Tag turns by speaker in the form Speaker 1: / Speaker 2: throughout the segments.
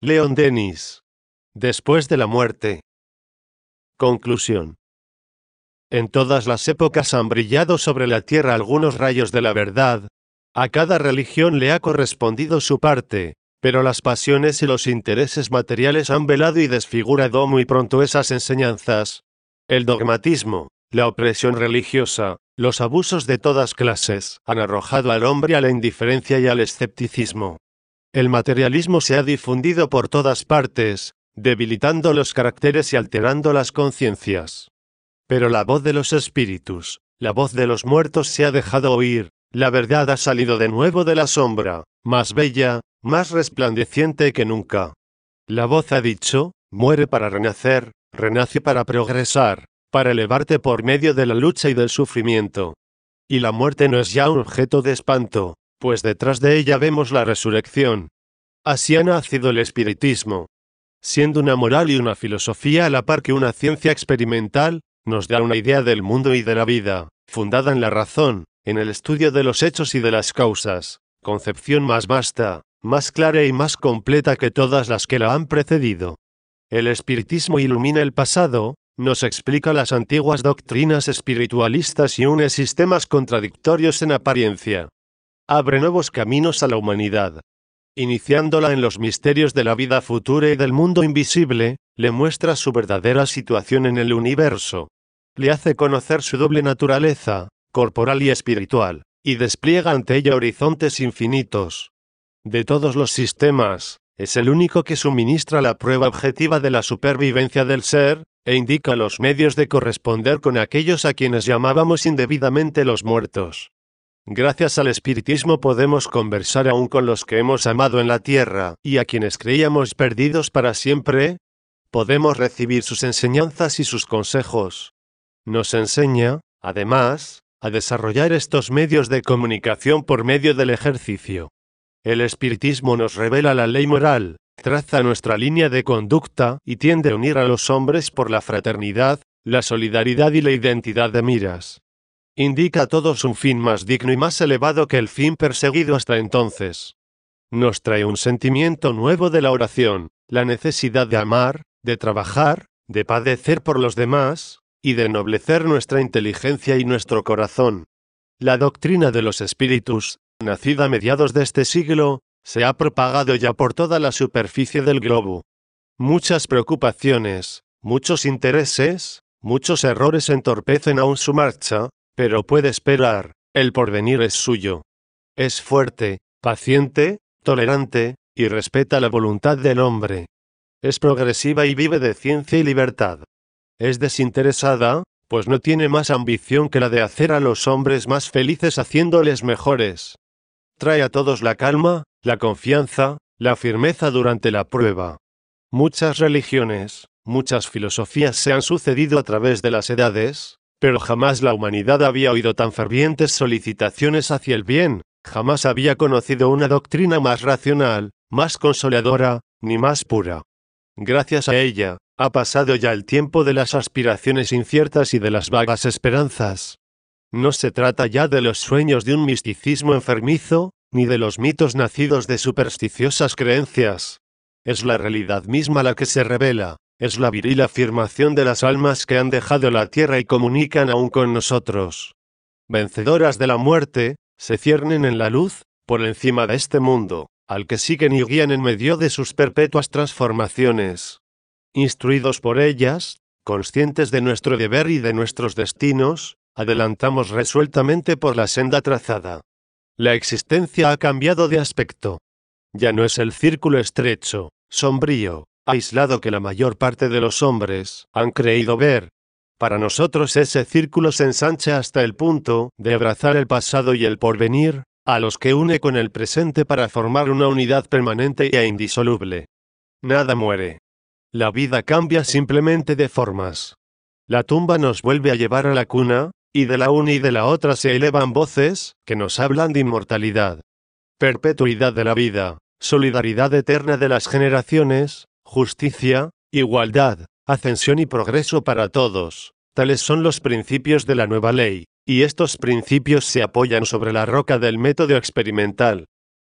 Speaker 1: Leon Denis. Después de la muerte. Conclusión. En todas las épocas han brillado sobre la tierra algunos rayos de la verdad. A cada religión le ha correspondido su parte, pero las pasiones y los intereses materiales han velado y desfigurado muy pronto esas enseñanzas. El dogmatismo, la opresión religiosa, los abusos de todas clases han arrojado al hombre a la indiferencia y al escepticismo. El materialismo se ha difundido por todas partes, debilitando los caracteres y alterando las conciencias. Pero la voz de los espíritus, la voz de los muertos se ha dejado oír, la verdad ha salido de nuevo de la sombra, más bella, más resplandeciente que nunca. La voz ha dicho: muere para renacer, renace para progresar, para elevarte por medio de la lucha y del sufrimiento. Y la muerte no es ya un objeto de espanto, pues detrás de ella vemos la resurrección. Así ha nacido el espiritismo. Siendo una moral y una filosofía a la par que una ciencia experimental, nos da una idea del mundo y de la vida, fundada en la razón, en el estudio de los hechos y de las causas, concepción más vasta, más clara y más completa que todas las que la han precedido. El espiritismo ilumina el pasado, nos explica las antiguas doctrinas espiritualistas y une sistemas contradictorios en apariencia. Abre nuevos caminos a la humanidad. Iniciándola en los misterios de la vida futura y del mundo invisible, le muestra su verdadera situación en el universo. Le hace conocer su doble naturaleza, corporal y espiritual, y despliega ante ella horizontes infinitos. De todos los sistemas, es el único que suministra la prueba objetiva de la supervivencia del ser, e indica los medios de corresponder con aquellos a quienes llamábamos indebidamente los muertos. Gracias al espiritismo podemos conversar aún con los que hemos amado en la tierra, y a quienes creíamos perdidos para siempre. Podemos recibir sus enseñanzas y sus consejos. Nos enseña, además, a desarrollar estos medios de comunicación por medio del ejercicio. El espiritismo nos revela la ley moral, traza nuestra línea de conducta y tiende a unir a los hombres por la fraternidad, la solidaridad y la identidad de miras. Indica a todos un fin más digno y más elevado que el fin perseguido hasta entonces. Nos trae un sentimiento nuevo de la oración, la necesidad de amar, de trabajar, de padecer por los demás, y de ennoblecer nuestra inteligencia y nuestro corazón. La doctrina de los espíritus, nacida a mediados de este siglo, se ha propagado ya por toda la superficie del globo. Muchas preocupaciones, muchos intereses, muchos errores entorpecen aún su marcha, pero puede esperar, el porvenir es suyo. Es fuerte, paciente, tolerante, y respeta la voluntad del hombre. Es progresiva y vive de ciencia y libertad. Es desinteresada, pues no tiene más ambición que la de hacer a los hombres más felices haciéndoles mejores. Trae a todos la calma, la confianza, la firmeza durante la prueba. Muchas religiones, muchas filosofías se han sucedido a través de las edades, pero jamás la humanidad había oído tan fervientes solicitaciones hacia el bien, jamás había conocido una doctrina más racional, más consoladora, ni más pura. Gracias a ella, ha pasado ya el tiempo de las aspiraciones inciertas y de las vagas esperanzas. No se trata ya de los sueños de un misticismo enfermizo, ni de los mitos nacidos de supersticiosas creencias. Es la realidad misma la que se revela. Es la viril afirmación de las almas que han dejado la tierra y comunican aún con nosotros. Vencedoras de la muerte, se ciernen en la luz, por encima de este mundo, al que siguen y guían en medio de sus perpetuas transformaciones. Instruidos por ellas, conscientes de nuestro deber y de nuestros destinos, adelantamos resueltamente por la senda trazada. La existencia ha cambiado de aspecto. Ya no es el círculo estrecho, sombrío, aislado que la mayor parte de los hombres han creído ver. Para nosotros ese círculo se ensancha hasta el punto de abrazar el pasado y el porvenir, a los que une con el presente para formar una unidad permanente e indisoluble. Nada muere. La vida cambia simplemente de formas. La tumba nos vuelve a llevar a la cuna, y de la una y de la otra se elevan voces que nos hablan de inmortalidad, perpetuidad de la vida, solidaridad eterna de las generaciones, justicia, igualdad, ascensión y progreso para todos. Tales son los principios de la nueva ley, y estos principios se apoyan sobre la roca del método experimental.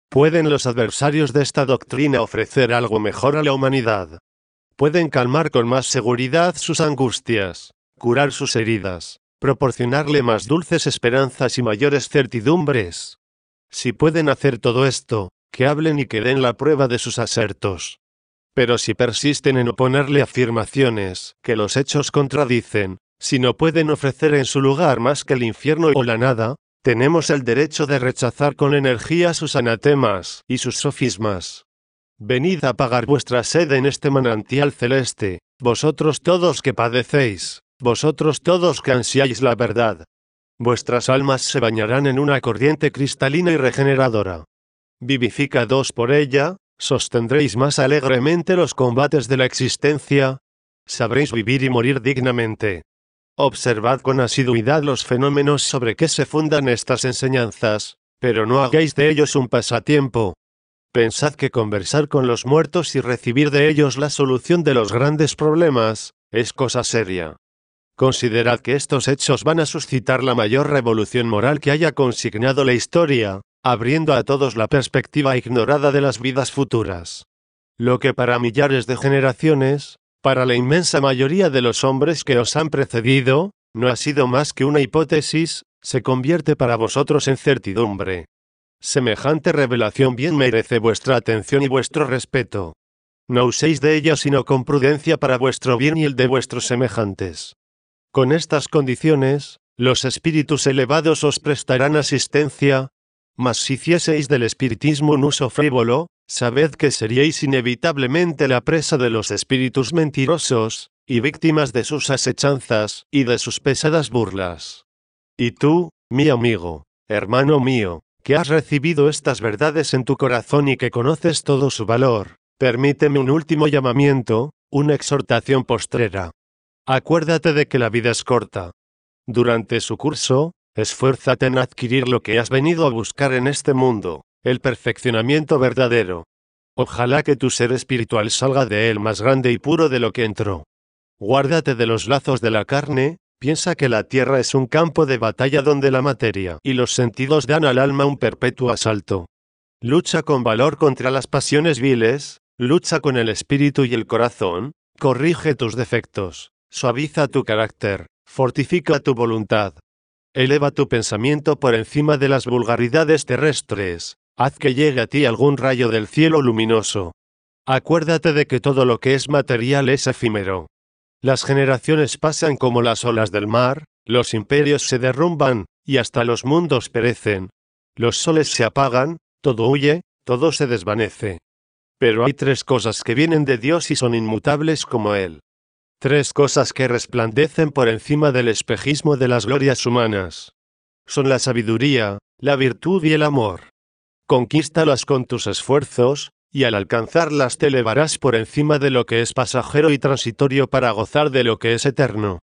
Speaker 1: ¿Pueden los adversarios de esta doctrina ofrecer algo mejor a la humanidad? Pueden calmar con más seguridad sus angustias, curar sus heridas, proporcionarle más dulces esperanzas y mayores certidumbres. Si pueden hacer todo esto, que hablen y que den la prueba de sus asertos. Pero si persisten en oponerle afirmaciones que los hechos contradicen, si no pueden ofrecer en su lugar más que el infierno o la nada, tenemos el derecho de rechazar con energía sus anatemas y sus sofismas. Venid a apagar vuestra sed en este manantial celeste, vosotros todos que padecéis, vosotros todos que ansiáis la verdad. Vuestras almas se bañarán en una corriente cristalina y regeneradora. Vivificados por ella, sostendréis más alegremente los combates de la existencia. Sabréis vivir y morir dignamente. Observad con asiduidad los fenómenos sobre que se fundan estas enseñanzas, pero no hagáis de ellos un pasatiempo. Pensad que conversar con los muertos y recibir de ellos la solución de los grandes problemas, es cosa seria. Considerad que estos hechos van a suscitar la mayor revolución moral que haya consignado la historia, abriendo a todos la perspectiva ignorada de las vidas futuras. Lo que para millares de generaciones, para la inmensa mayoría de los hombres que os han precedido, no ha sido más que una hipótesis, se convierte para vosotros en certidumbre. Semejante revelación bien merece vuestra atención y vuestro respeto. No uséis de ella sino con prudencia para vuestro bien y el de vuestros semejantes. Con estas condiciones, los espíritus elevados os prestarán asistencia, mas si hicieseis del espiritismo un uso frívolo, sabed que seríais inevitablemente la presa de los espíritus mentirosos, y víctimas de sus asechanzas, y de sus pesadas burlas. Y tú, mi amigo, hermano mío, que has recibido estas verdades en tu corazón y que conoces todo su valor, permíteme un último llamamiento, una exhortación postrera. Acuérdate de que la vida es corta. Durante su curso, esfuérzate en adquirir lo que has venido a buscar en este mundo, el perfeccionamiento verdadero. Ojalá que tu ser espiritual salga de él más grande y puro de lo que entró. Guárdate de los lazos de la carne, piensa que la tierra es un campo de batalla donde la materia y los sentidos dan al alma un perpetuo asalto. Lucha con valor contra las pasiones viles, lucha con el espíritu y el corazón, corrige tus defectos, suaviza tu carácter, fortifica tu voluntad. Eleva tu pensamiento por encima de las vulgaridades terrestres, haz que llegue a ti algún rayo del cielo luminoso. Acuérdate de que todo lo que es material es efímero. Las generaciones pasan como las olas del mar, los imperios se derrumban, y hasta los mundos perecen. Los soles se apagan, todo huye, todo se desvanece. Pero hay tres cosas que vienen de Dios y son inmutables como Él. Tres cosas que resplandecen por encima del espejismo de las glorias humanas. Son la sabiduría, la virtud y el amor. Conquístalas con tus esfuerzos, y al alcanzarlas te elevarás por encima de lo que es pasajero y transitorio para gozar de lo que es eterno.